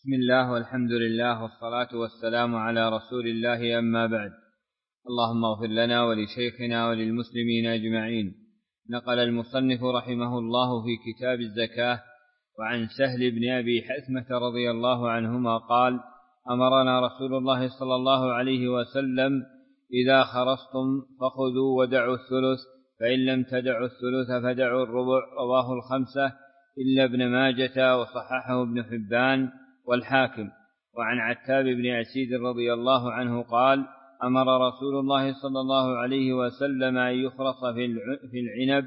بسم الله والحمد لله والصلاة والسلام على رسول الله، أما بعد. اللهم اغفر لنا ولشيخنا وللمسلمين أجمعين. نقل المصنف رحمه الله في كتاب الزكاة وعن سهل بن أبي حثمة رضي الله عنهما قال: أمرنا رسول الله صلى الله عليه وسلم: إذا خرصتم فخذوا ودعوا الثلث، فإن لم تدعوا الثلث فدعوا الربع. رواه الخمسة إلا ابن ماجة وصححه ابن حبان والحاكم. وعن عتاب بن أسيد رضي الله عنه قال: أمر رسول الله صلى الله عليه وسلم أن يخرص في العنب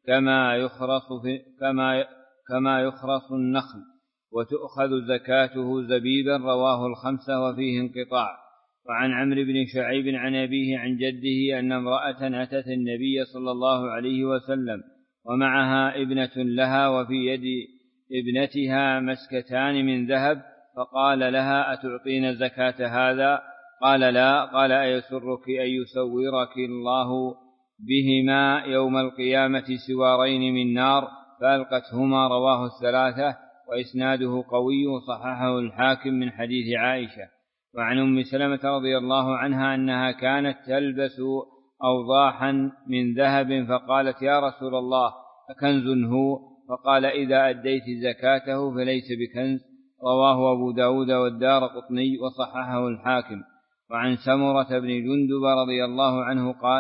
كما يخرص النخل، وتؤخذ زكاته زبيبا. رواه الخمسة وفيه انقطاع. وعن عمرو بن شعيب عن أبيه عن جده أن امرأة أتت النبي صلى الله عليه وسلم ومعها ابنة لها، وفي يد ابنتها مسكتان من ذهب، فقال لها: أتعطين زكاة هذا؟ قال: لا. قال: أيسرك أن يسورك الله بهما يوم القيامة سوارين من نار؟ فألقتهما. رواه الثلاثة وإسناده قوي، وصححه الحاكم من حديث عائشة. وعن أم سلمة رضي الله عنها أنها كانت تلبس أوضاحا من ذهب، فقالت: يا رسول الله، أكنز هو؟ فقال: إذا أديت زكاته فليس بكنز. رواه أبو داود والدارقطني وصححه الحاكم. وعن سمرة بن جندب رضي الله عنه قال: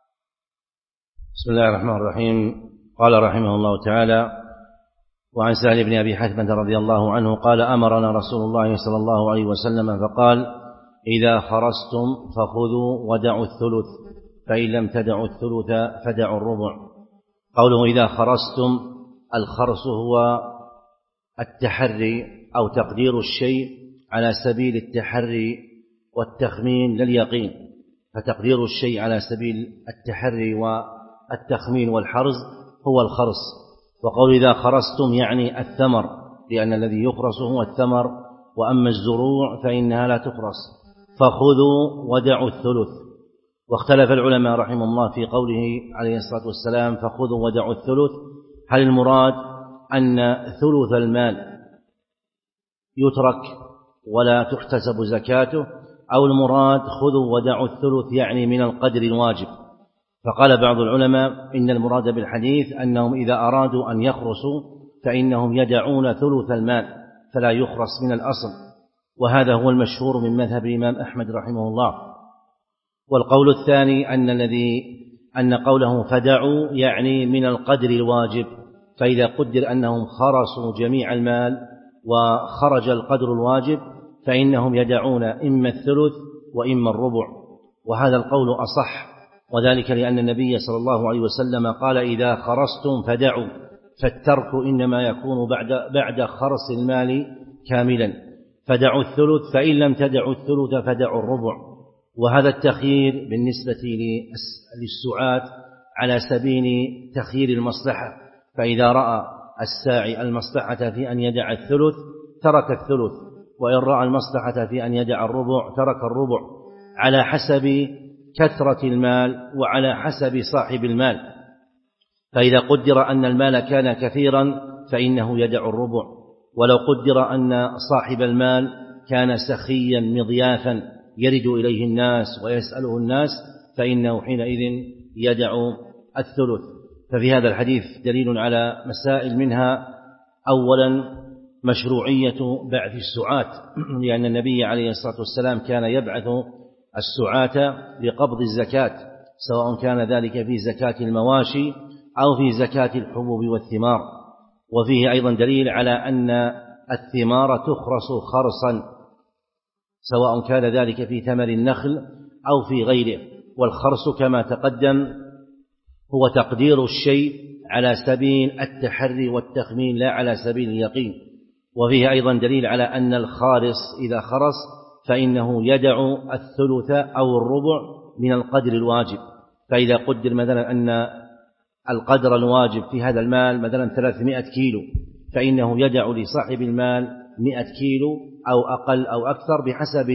بسم الله الرحمن الرحيم. قال رحمه الله تعالى: وعن سهل بن أبي حثمة رضي الله عنه قال: أمرنا رسول الله صلى الله عليه وسلم فقال: إذا خرستم فخذوا ودعوا الثلث، فإن لم تدعوا الثلث فدعوا الربع. قوله إذا خرستم، الخرس هو التحري أو تقدير الشيء على سبيل التحري والتخمين لليقين، فتقدير الشيء على سبيل التحري والتخمين والحرز هو الخرس. وقول إذا خرستم يعني الثمر، لأن الذي يخرس هو الثمر، وأما الزروع فإنها لا تخرس. فخذوا ودعوا الثلث. واختلف العلماء رحمه الله في قوله عليه الصلاة والسلام: فخذوا ودعوا الثلث، هل المراد أن ثلث المال يترك ولا تحتسب زكاته، أو المراد خذوا ودعوا الثلث يعني من القدر الواجب؟ فقال بعض العلماء إن المراد بالحديث أنهم إذا أرادوا أن يخرسوا فإنهم يدعون ثلث المال فلا يخرس من الأصل، وهذا هو المشهور من مذهب الإمام أحمد رحمه الله. والقول الثاني أن قوله فدعوا يعني من القدر الواجب، فإذا قدر أنهم خرسوا جميع المال وخرج القدر الواجب فإنهم يدعون إما الثلث وإما الربع، وهذا القول أصح، وذلك لأن النبي صلى الله عليه وسلم قال: إذا خرستم فدعوا، فالترك إنما يكون بعد خرس المال كاملا. فدعوا الثلث، فإن لم تدعوا الثلث فدعوا الربع. وهذا التخيير بالنسبة للسعاة على سبيل تخيير المصلحة، فإذا رأى الساعي المصلحة في أن يدع الثلث ترك الثلث، وإن رأى المصلحة في أن يدع الربع ترك الربع، على حسب كثرة المال وعلى حسب صاحب المال. فإذا قدر أن المال كان كثيرا فإنه يدع الربع، ولو قدر أن صاحب المال كان سخيا مضيافا يرد إليه الناس ويسأله الناس فإنه حينئذ يدع الثلث. ففي هذا الحديث دليل على مسائل، منها أولا مشروعية بعث السعاة، لأن النبي عليه الصلاة والسلام كان يبعث السعاة لقبض الزكاة، سواء كان ذلك في زكاة المواشي أو في زكاة الحبوب والثمار. وفيه أيضا دليل على أن الثمار تخرس خرصا، سواء كان ذلك في ثمر النخل أو في غيره. والخرس كما تقدم هو تقدير الشيء على سبيل التحري والتخمين لا على سبيل اليقين. وفيه أيضا دليل على أن الخارص إذا خرس فإنه يدع الثلث أو الربع من القدر الواجب. فإذا قدر مثلا أن القدر الواجب في هذا المال مثلا 300 كيلو، فإنه يدع لصاحب المال 100 كيلو أو أقل أو أكثر بحسب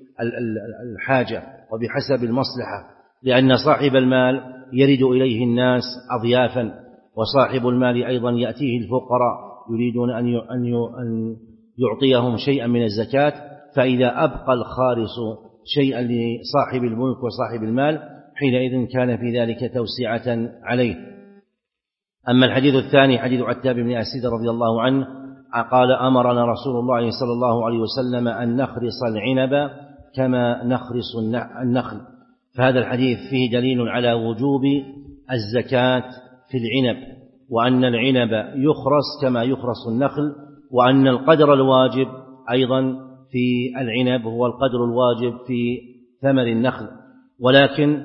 الحاجة وبحسب المصلحة، لأن صاحب المال يرد إليه الناس أضيافا، وصاحب المال أيضا يأتيه الفقراء يريدون أن يعطيهم شيئا من الزكاة، فإذا أبقى الخارص شيئا لصاحب الملك وصاحب المال حينئذ كان في ذلك توسعة عليه. أما الحديث الثاني حديث عتاب بن أسيد رضي الله عنه قال أمرنا رسول الله صلى الله عليه وسلم أن نخرص العنب كما نخرص النخل. فهذا الحديث فيه دليل على وجوب الزكاة في العنب، وأن العنب يخرص كما يخرص النخل، وأن القدر الواجب أيضا في العنب هو القدر الواجب في ثمر النخل، ولكن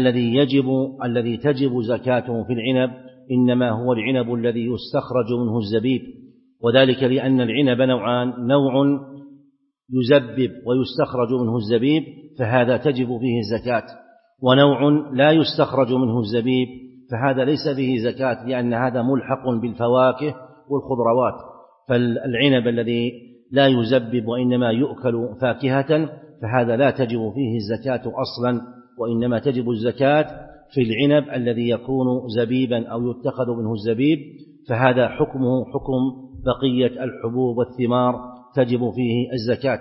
الذي تجب زكاته في العنب إنما هو العنب الذي يستخرج منه الزبيب، وذلك لأن العنب نوعان: نوع يزبب ويستخرج منه الزبيب فهذا تجب فيه الزكاة، ونوع لا يستخرج منه الزبيب فهذا ليس فيه زكاة، لأن هذا ملحق بالفواكه والخضروات. فالعنب الذي لا يزبب وإنما يؤكل فاكهة فهذا لا تجب فيه الزكاة أصلا، وإنما تجب الزكاة في العنب الذي يكون زبيبا أو يتخذ منه الزبيب، فهذا حكمه حكم بقية الحبوب والثمار تجب فيه الزكاة.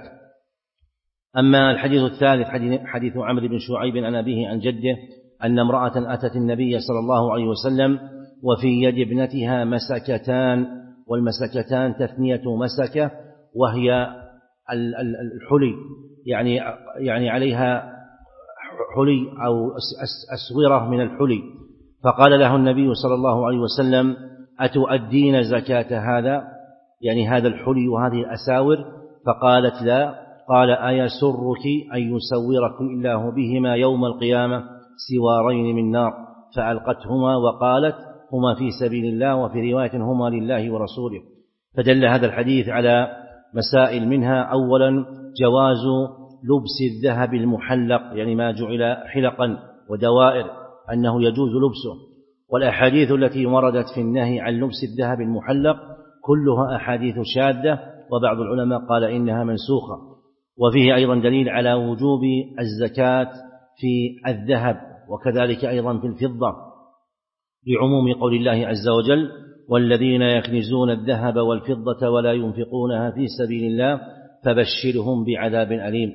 أما الحديث الثالث حديث عمرو بن شعيب عن أبيه عن جده أن امرأة أتت النبي صلى الله عليه وسلم وفي يد ابنتها مسكتان، والمسكتان تثنية مسكة، وهي الحلي، يعني عليها حلي أو أسورة من الحلي. فقال له النبي صلى الله عليه وسلم: أتؤدين زكاة هذا، يعني هذا الحلي وهذه الأساور؟ فقالت: لا. قال: أيسرك أن يسورك الله بهما يوم القيامة سوارين من نار؟ فألقتهما وقالت: هما في سبيل الله، وفي رواية: هما لله ورسوله. فدل هذا الحديث على مسائل، منها أولا جواز لبس الذهب المحلق، يعني ما جعل حلقا ودوائر أنه يجوز لبسه. والأحاديث التي وردت في النهي عن لبس الذهب المحلق كلها أحاديث شاذة، وبعض العلماء قال إنها منسوخة. وفيه أيضا دليل على وجوب الزكاة في الذهب، وكذلك أيضا في الفضة، لعموم قول الله عز وجل: والذين يكنزون الذهب والفضة ولا ينفقونها في سبيل الله فبشرهم بعذاب أليم.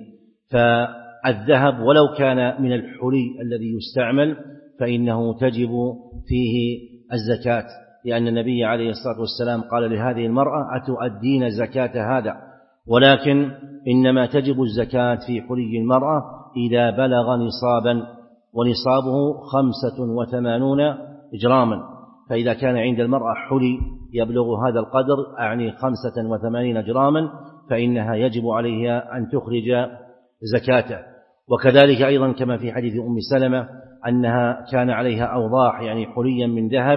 فالذهب ولو كان من الحلي الذي يستعمل فإنه تجب فيه الزكاة، لأن النبي عليه الصلاة والسلام قال لهذه المرأة: أتؤدين زكاة هذا؟ ولكن إنما تجب الزكاة في حلي المرأة إذا بلغ نصابا، ونصابه 85 جراما. فإذا كان عند المرأة حلي يبلغ هذا القدر، أعني 85 جراما، فإنها يجب عليها أن تخرج زكاته. وكذلك أيضا كما في حديث أم سلمة أنها كان عليها أوضاح، يعني حليا من ذهب،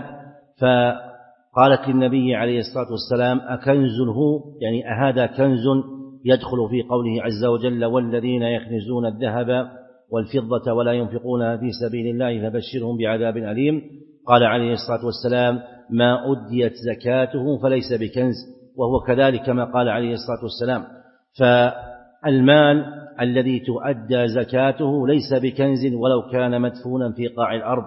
فقالت للنبي عليه الصلاة والسلام: أكنز هو؟ يعني أهذا كنز يدخل في قوله عز وجل: والذين يكنزون الذهب والفضة ولا ينفقونها في سبيل الله فبشرهم بعذاب أليم. قال عليه الصلاة والسلام: ما أديت زكاته فليس بكنز، وهو كذلك كما قال عليه الصلاة والسلام. فالمال الذي تؤدى زكاته ليس بكنز ولو كان مدفونا في قاع الأرض،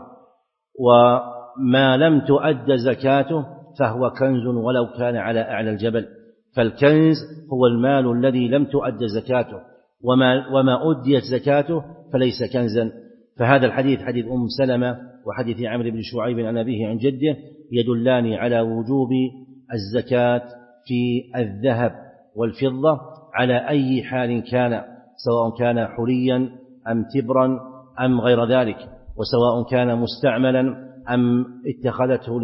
وما لم تؤد زكاته فهو كنز ولو كان على أعلى الجبل. فالكنز هو المال الذي لم تؤد زكاته، وما أديت زكاته فليس كنزا. فهذا الحديث حديث أم سلمة وحديث عمرو بن شعيب عن أبيه عن جده يدلان على وجوب الزكاة في الذهب والفضة على أي حال كان، سواء كان حليا أم تبرا أم غير ذلك، وسواء كان مستعملا أم اتخذته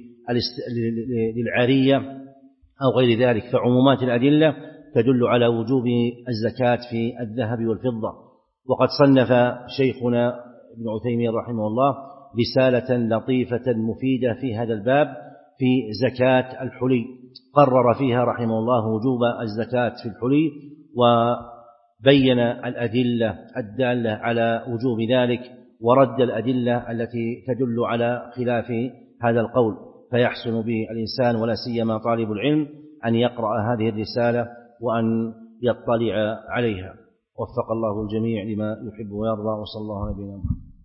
للعارية أو غير ذلك. فعمومات الأدلة تدل على وجوب الزكاة في الذهب والفضة. وقد صنف شيخنا ابن عثيمين رحمه الله رسالة لطيفة مفيدة في هذا الباب في زكاة الحلي، قرر فيها رحمه الله وجوب الزكاة في الحلي، وبين الأدلة الدالة على وجوب ذلك، ورد الأدلة التي تدل على خلاف هذا القول. فيحسن به الإنسان ولا سيما طالب العلم أن يقرأ هذه الرسالة وأن يطلع عليها. وفق الله الجميع لما يحب ويرضى، وصلى الله على نبينا محمد.